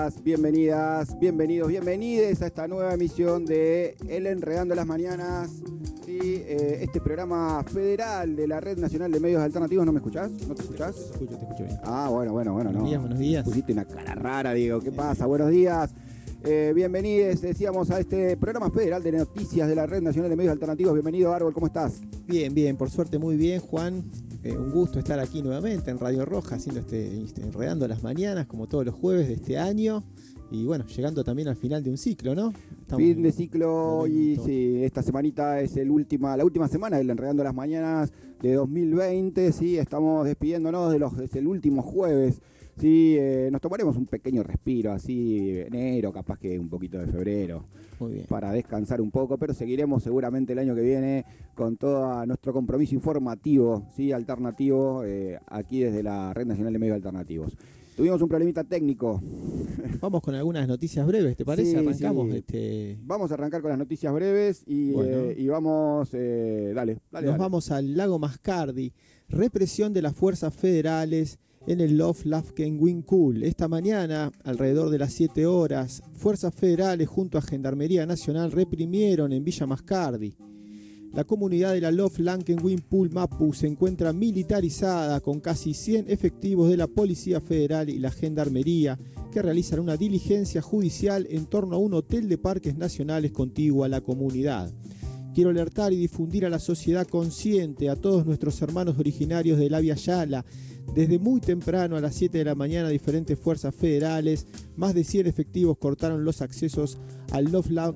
bienvenidas, bienvenidos, bienvenides a esta nueva emisión de El Enredando las Mañanas. Sí, este programa federal de la Red Nacional de Medios Alternativos. ¿No me escuchás? ¿No te escuchás? Te escucho bien. Ah, bueno, Buenos días. Pusiste una cara rara, Diego. ¿Qué pasa? Buenos días. Bienvenidos, decíamos, a este programa federal de noticias de la Red Nacional de Medios Alternativos. Bienvenido, Árbol, ¿cómo estás? Bien, por suerte muy bien, Juan. Un gusto estar aquí nuevamente en Radio Roja, haciendo Enredando las Mañanas, como todos los jueves de este año. Y bueno, llegando también al final de un ciclo, ¿no? Fin de ciclo, y sí, esta semanita es la última semana del Enredando las Mañanas de 2020. Sí, estamos despidiéndonos es el último jueves. Sí, nos tomaremos un pequeño respiro, así, enero, capaz que un poquito de febrero. Muy bien. Para descansar un poco, pero seguiremos seguramente el año que viene con todo nuestro compromiso informativo, sí, alternativo, aquí desde la Red Nacional de Medios Alternativos. Tuvimos un problemita técnico. Vamos con algunas noticias breves, ¿te parece? Sí, arrancamos. Sí. Vamos a arrancar con las noticias breves y vamos, dale. Vamos al lago Mascardi. Represión de las fuerzas federales en el Love-Lafken-Winkul. Esta mañana, alrededor de las 7 horas, fuerzas federales junto a Gendarmería Nacional reprimieron en Villa Mascardi. La comunidad de la Love-Lafken-Winkul Mapu se encuentra militarizada con casi 100 efectivos de la Policía Federal y la Gendarmería que realizan una diligencia judicial en torno a un hotel de parques nacionales contiguo a la comunidad. Quiero alertar y difundir a la sociedad consciente, a todos nuestros hermanos originarios de Abya Yala. Desde muy temprano, a las 7 de la mañana, diferentes fuerzas federales, más de 100 efectivos cortaron los accesos al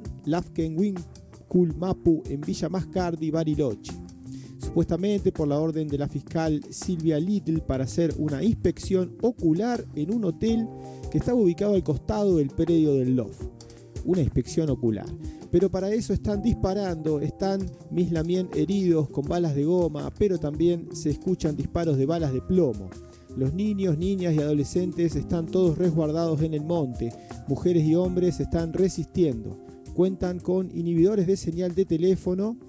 Love-Lafken-Winkul Mapu en Villa Mascardi, Bariloche. Supuestamente por la orden de la fiscal Silvia Little para hacer una inspección ocular en un hotel que estaba ubicado al costado del predio del Love. Una inspección ocular. Pero para eso están disparando, están Mislamien heridos con balas de goma, pero también se escuchan disparos de balas de plomo. Los niños, niñas y adolescentes están todos resguardados en el monte. Mujeres y hombres están resistiendo. Cuentan con inhibidores de señal de teléfono.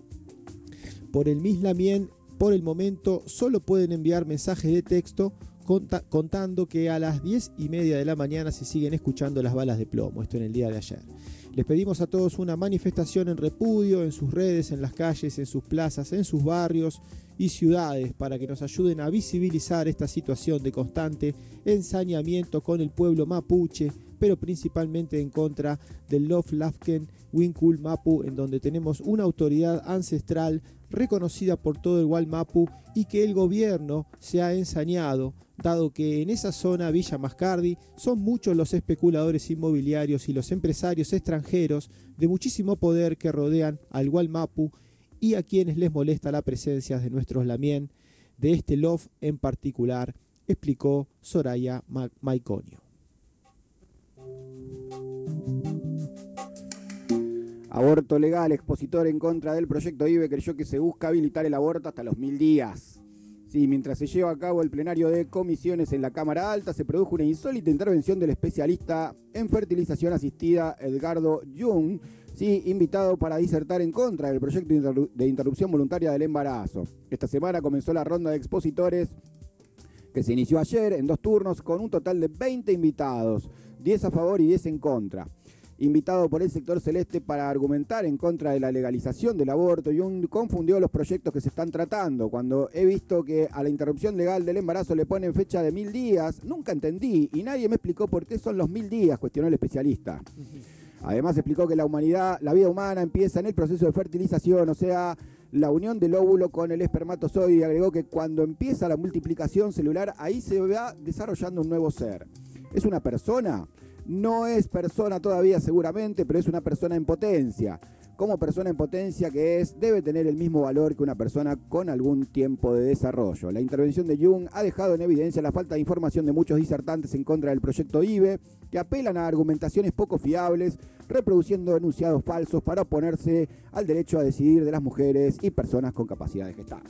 Por el Mislamien, por el momento, solo pueden enviar mensajes de texto contando que a las 10:30 de la mañana se siguen escuchando las balas de plomo. Esto en el día de ayer. Les pedimos a todos una manifestación en repudio en sus redes, en las calles, en sus plazas, en sus barrios y ciudades para que nos ayuden a visibilizar esta situación de constante ensañamiento con el pueblo mapuche, pero principalmente en contra del Love-Lafken-Winkul Mapu, en donde tenemos una autoridad ancestral reconocida por todo el Gualmapu y que el gobierno se ha ensañado, dado que en esa zona, Villa Mascardi, son muchos los especuladores inmobiliarios y los empresarios extranjeros de muchísimo poder que rodean al Gualmapu y a quienes les molesta la presencia de nuestros lamien, de este Love en particular, explicó Soraya Maiconio. Aborto legal, expositor en contra del proyecto IBE creyó que se busca habilitar el aborto hasta los 1000 días. Sí, mientras se lleva a cabo el plenario de comisiones en la Cámara Alta, se produjo una insólita intervención del especialista en fertilización asistida Edgardo Jung, sí, invitado para disertar en contra del proyecto de interrupción voluntaria del embarazo. Esta semana comenzó la ronda de expositores que se inició ayer en 2 turnos con un total de 20 invitados, 10 a favor y 10 en contra. Invitado por el sector celeste para argumentar en contra de la legalización del aborto, Jung confundió los proyectos que se están tratando. Cuando he visto que a la interrupción legal del embarazo le ponen fecha de 1000 días, nunca entendí y nadie me explicó por qué son los 1000 días, cuestionó el especialista. Además explicó que la vida humana empieza en el proceso de fertilización, o sea, la unión del óvulo con el espermatozoide, y agregó que cuando empieza la multiplicación celular, ahí se va desarrollando un nuevo ser. ¿Es una persona? No es persona todavía seguramente, pero es una persona en potencia. Como persona en potencia que es, debe tener el mismo valor que una persona con algún tiempo de desarrollo. La intervención de Jung ha dejado en evidencia la falta de información de muchos disertantes en contra del proyecto IBE, que apelan a argumentaciones poco fiables, reproduciendo enunciados falsos para oponerse al derecho a decidir de las mujeres y personas con capacidad de gestar.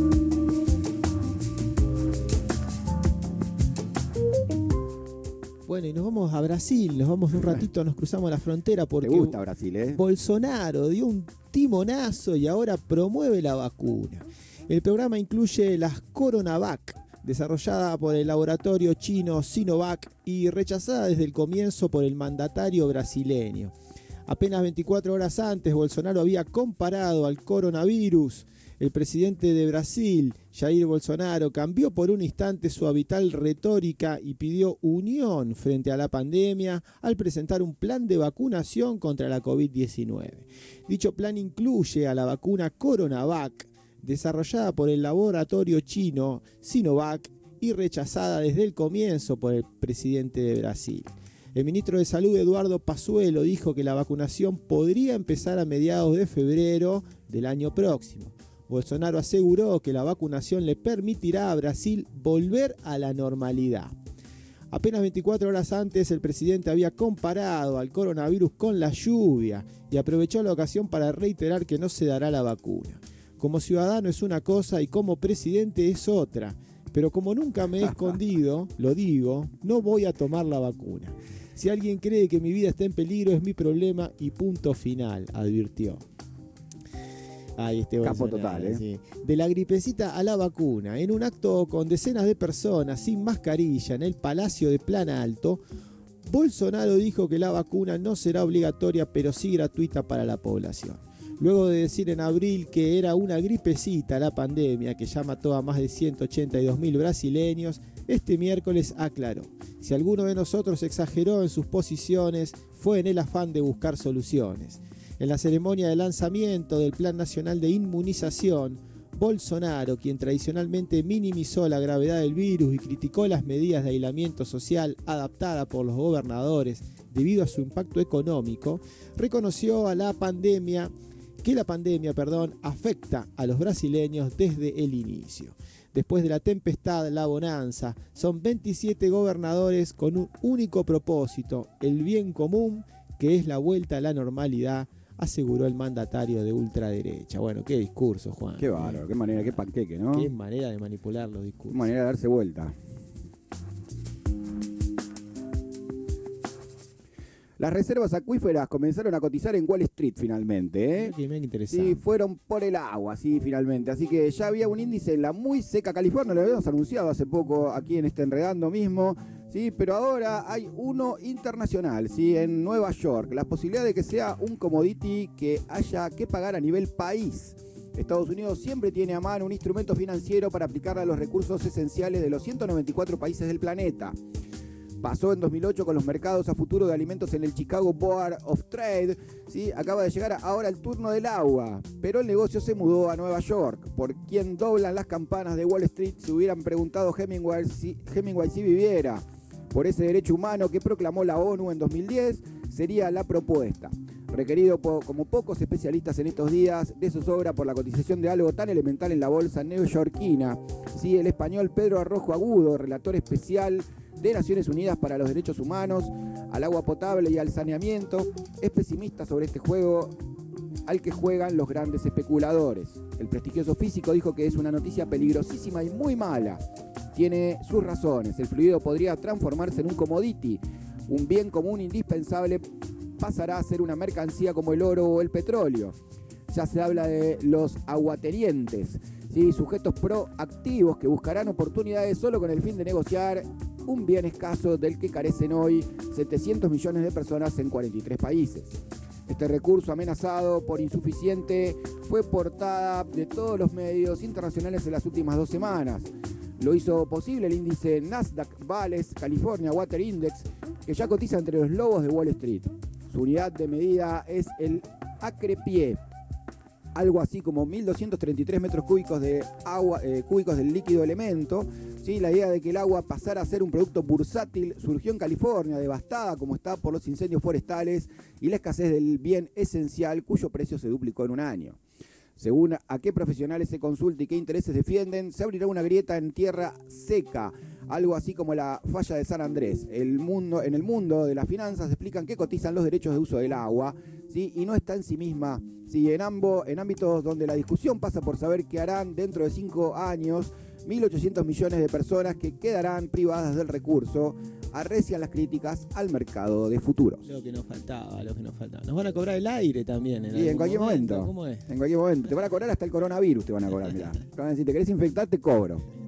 Bueno, y nos vamos a Brasil, nos vamos un ratito, nos cruzamos la frontera porque Te gusta Brasil, ¿eh? Bolsonaro dio un timonazo y ahora promueve la vacuna. El programa incluye las Coronavac, desarrollada por el laboratorio chino Sinovac y rechazada desde el comienzo por el mandatario brasileño. Apenas 24 horas antes, Bolsonaro había comparado al coronavirus. El presidente de Brasil, Jair Bolsonaro, cambió por un instante su habitual retórica y pidió unión frente a la pandemia al presentar un plan de vacunación contra la COVID-19. Dicho plan incluye a la vacuna Coronavac, desarrollada por el laboratorio chino Sinovac y rechazada desde el comienzo por el presidente de Brasil. El ministro de Salud, Eduardo Pazuello, dijo que la vacunación podría empezar a mediados de febrero del año próximo. Bolsonaro aseguró que la vacunación le permitirá a Brasil volver a la normalidad. Apenas 24 horas antes, el presidente había comparado al coronavirus con la lluvia y aprovechó la ocasión para reiterar que no se dará la vacuna. Como ciudadano es una cosa y como presidente es otra, pero como nunca me he escondido, lo digo, no voy a tomar la vacuna. Si alguien cree que mi vida está en peligro es mi problema y punto final, advirtió. Ahí Capo total, sí. De la gripecita a la vacuna, en un acto con decenas de personas sin mascarilla en el Palacio de Plan Alto, Bolsonaro dijo que la vacuna no será obligatoria pero sí gratuita para la población. Luego de decir en abril que era una gripecita la pandemia que ya mató a más de 182.000 brasileños, este miércoles aclaró: si alguno de nosotros exageró en sus posiciones, fue en el afán de buscar soluciones. En la ceremonia de lanzamiento del Plan Nacional de Inmunización, Bolsonaro, quien tradicionalmente minimizó la gravedad del virus y criticó las medidas de aislamiento social adaptadas por los gobernadores debido a su impacto económico, reconoció que la pandemia afecta a los brasileños desde el inicio. Después de la tempestad, la bonanza, son 27 gobernadores con un único propósito, el bien común, que es la vuelta a la normalidad, aseguró el mandatario de ultraderecha. Bueno, qué discurso, Juan. Qué bárbaro, qué manera, qué panqueque, ¿no? Qué manera de manipular los discursos. Qué manera de darse vuelta. Las reservas acuíferas comenzaron a cotizar en Wall Street finalmente, ¿eh? Sí, fueron por el agua, sí, finalmente. Así que ya había un índice en la muy seca California, lo habíamos anunciado hace poco aquí en este Enredando mismo, sí, pero ahora hay uno internacional, sí, en Nueva York. La posibilidad de que sea un commodity que haya que pagar a nivel país. Estados Unidos siempre tiene a mano un instrumento financiero para aplicar a los recursos esenciales de los 194 países del planeta. Pasó en 2008 con los mercados a futuro de alimentos en el Chicago Board of Trade. ¿Sí? Acaba de llegar ahora el turno del agua, pero el negocio se mudó a Nueva York. ¿Por quién doblan las campanas de Wall Street? Se hubieran preguntado Hemingway si viviera. Por ese derecho humano que proclamó la ONU en 2010, sería la propuesta. Requerido como pocos especialistas en estos días de zozobra por la cotización de algo tan elemental en la bolsa neoyorquina. Sí, el español Pedro Arrojo Agudo, relator especial de Naciones Unidas para los Derechos Humanos, al agua potable y al saneamiento, es pesimista sobre este juego al que juegan los grandes especuladores. El prestigioso físico dijo que es una noticia peligrosísima y muy mala. Tiene sus razones. El fluido podría transformarse en un commodity. Un bien común indispensable pasará a ser una mercancía como el oro o el petróleo. Ya se habla de los aguatenientes, ¿sí? Sujetos proactivos que buscarán oportunidades solo con el fin de negociar un bien escaso del que carecen hoy 700 millones de personas en 43 países. Este recurso amenazado por insuficiente fue portada de todos los medios internacionales en las últimas 2 semanas. Lo hizo posible el índice Nasdaq Vales California Water Index, que ya cotiza entre los lobos de Wall Street. Su unidad de medida es el acre-pie, algo así como 1.233 metros cúbicos de agua, cúbicos del líquido elemento. ¿Sí? La idea de que el agua pasara a ser un producto bursátil surgió en California, devastada como está por los incendios forestales y la escasez del bien esencial, cuyo precio se duplicó en un año. Según a qué profesionales se consulta y qué intereses defienden, se abrirá una grieta en tierra seca, algo así como la falla de San Andrés. En el mundo de las finanzas explican que cotizan los derechos de uso del agua, ¿sí? Y no está en sí misma, ¿sí? En ámbitos donde la discusión pasa por saber qué harán dentro de 5 años, 1.800 millones de personas que quedarán privadas del recurso, arrecian las críticas al mercado de futuros. Lo que nos faltaba. Nos van a cobrar el aire también. Sí, en cualquier momento. ¿Cómo es? En cualquier momento. Te van a cobrar hasta el coronavirus, te van a cobrar, mirá. Te van a decir, ¿te querés infectar? Te cobro.